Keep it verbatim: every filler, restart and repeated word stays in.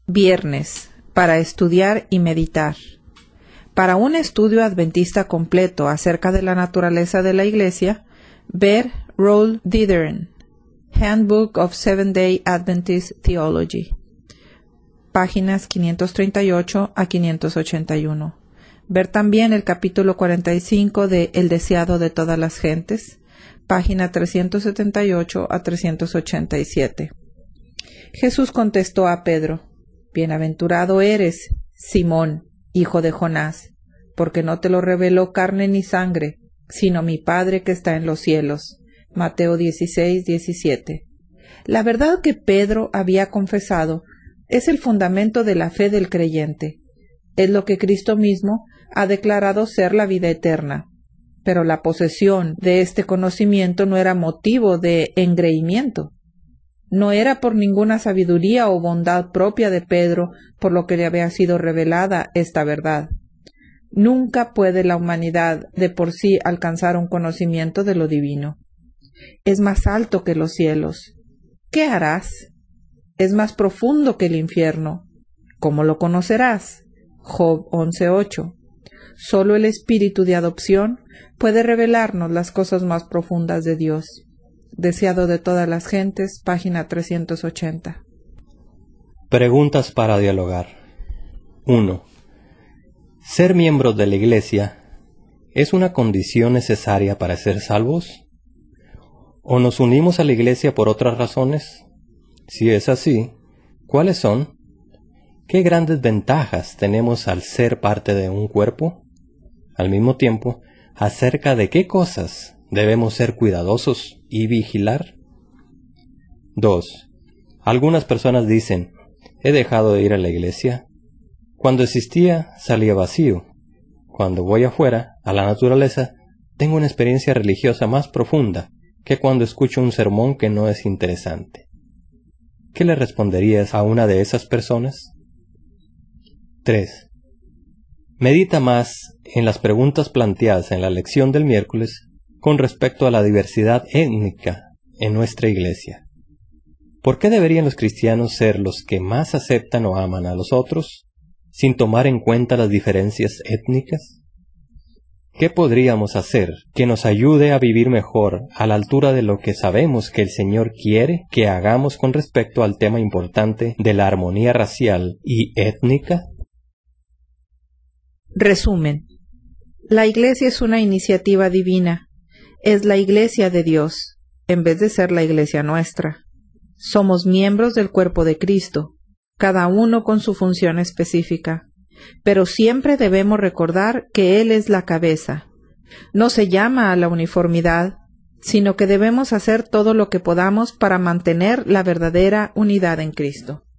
Viernes, para estudiar y meditar. Para un estudio adventista completo acerca de la naturaleza de la Iglesia, ver Roll Ditheren, Handbook of Seventh-day Adventist Theology, páginas quinientos treinta y ocho a quinientos ochenta y uno. Ver también el capítulo cuarenta y cinco de El deseado de todas las gentes, página trescientos setenta y ocho a trescientos ochenta y siete. Jesús contestó a Pedro: Bienaventurado eres, Simón, hijo de Jonás, porque no te lo reveló carne ni sangre, sino mi Padre que está en los cielos. Mateo dieciséis, diecisiete. La verdad que Pedro había confesado es el fundamento de la fe del creyente. Es lo que Cristo mismo ha declarado ser la vida eterna. Pero la posesión de este conocimiento no era motivo de engreimiento. No era por ninguna sabiduría o bondad propia de Pedro por lo que le había sido revelada esta verdad. Nunca puede la humanidad de por sí alcanzar un conocimiento de lo divino. Es más alto que los cielos. ¿Qué harás? Es más profundo que el infierno. ¿Cómo lo conocerás? Job once ocho. Solo el espíritu de adopción puede revelarnos las cosas más profundas de Dios. Deseado de todas las gentes, página trescientos ochenta. Preguntas para dialogar. uno. ¿Ser miembros de la Iglesia es una condición necesaria para ser salvos? ¿O nos unimos a la Iglesia por otras razones? Si es así, ¿cuáles son? ¿Qué grandes ventajas tenemos al ser parte de un cuerpo? Al mismo tiempo, ¿acerca de qué cosas debemos ser cuidadosos y vigilar? dos. Algunas personas dicen: he dejado de ir a la iglesia. Cuando existía, salía vacío. Cuando voy afuera, a la naturaleza, tengo una experiencia religiosa más profunda que cuando escucho un sermón que no es interesante. ¿Qué le responderías a una de esas personas? tres. Medita más en las preguntas planteadas en la lección del miércoles con respecto a la diversidad étnica en nuestra iglesia. ¿Por qué deberían los cristianos ser los que más aceptan o aman a los otros, sin tomar en cuenta las diferencias étnicas? ¿Qué podríamos hacer que nos ayude a vivir mejor a la altura de lo que sabemos que el Señor quiere que hagamos con respecto al tema importante de la armonía racial y étnica? Resumen. La Iglesia es una iniciativa divina. Es la Iglesia de Dios, en vez de ser la Iglesia nuestra. Somos miembros del cuerpo de Cristo, cada uno con su función específica. Pero siempre debemos recordar que Él es la cabeza. No se llama a la uniformidad, sino que debemos hacer todo lo que podamos para mantener la verdadera unidad en Cristo.